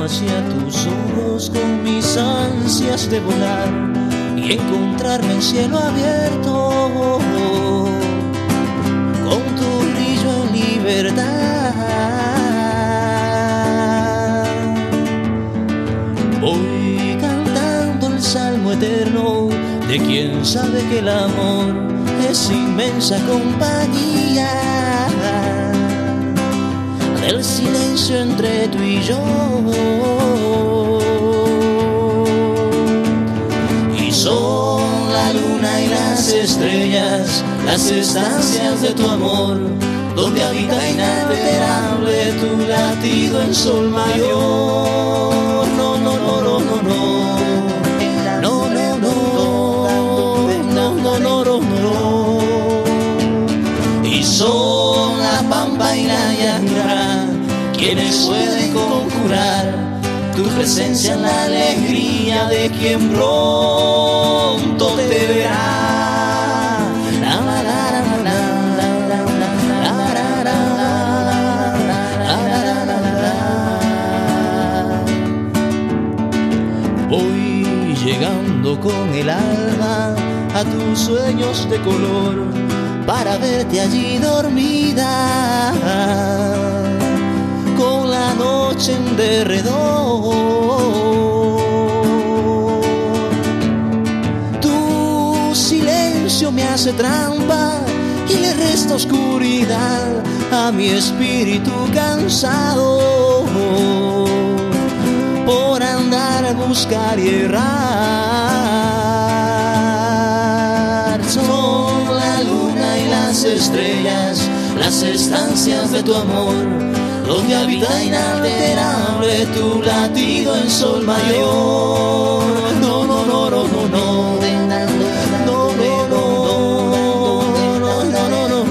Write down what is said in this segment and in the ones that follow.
hacia tus ojos con mis ansias de volar y encontrarme en cielo abierto con tu brillo en libertad. Voy cantando el salmo eterno de quien sabe que el amor es inmensa compañía, del silencio entre tú y yo. Y son la luna y las estrellas, las estancias de tu amor, donde habita inalterable tu latido en sol mayor. No, no, no, no, no, no. No, no, no. No, no, no, no, no. Y son la pampa y la llanura quienes pueden conjurar tu presencia en la alegría de quien pronto te verá. Voy llegando con el alma a tus sueños de color para verte allí dormida, con la noche en derredor. Tu silencio me hace trampa y le resta oscuridad a mi espíritu cansado por andar, buscar y errar. Son la luna y las estrellas, las estancias de tu amor, donde habita inalterable tu latido en sol mayor. No, no, no, no, no, no. No, no, no, no, no,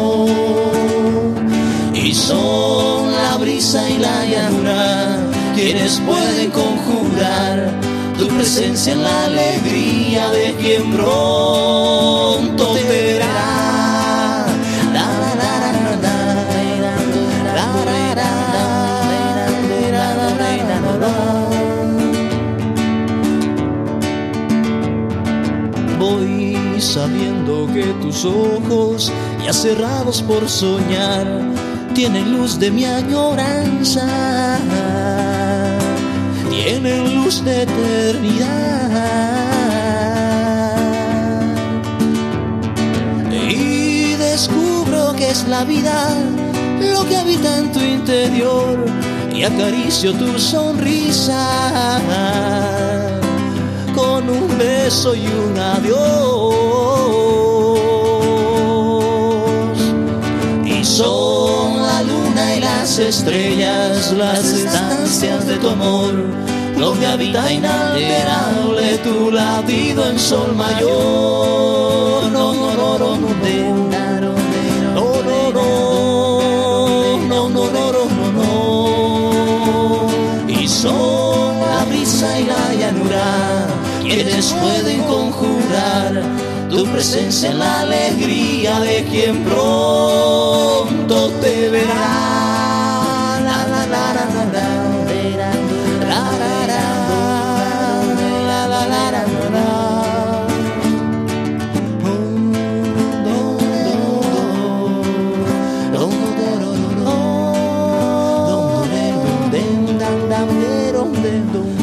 no. Y son la brisa y la llanura quienes pueden conjurar tu presencia en la alegría de quien pronto te verá. Voy sabiendo que tus ojos, ya cerrados por soñar, tienen luz de mi añoranza, tienen luz de eternidad. Y descubro que es la vida lo que habita en tu interior, y acaricio tu sonrisa con un beso y un adiós. Y son la luna y las estrellas, las estancias de tu amor, donde habita inalterable tu latido en sol mayor. No, no, no, no, no, no, no, no, no, no. Y son la brisa y la llanura quienes pueden conjurar tu presencia en la alegría de quien pronto te verá. La, la, la, la, la, la. Dum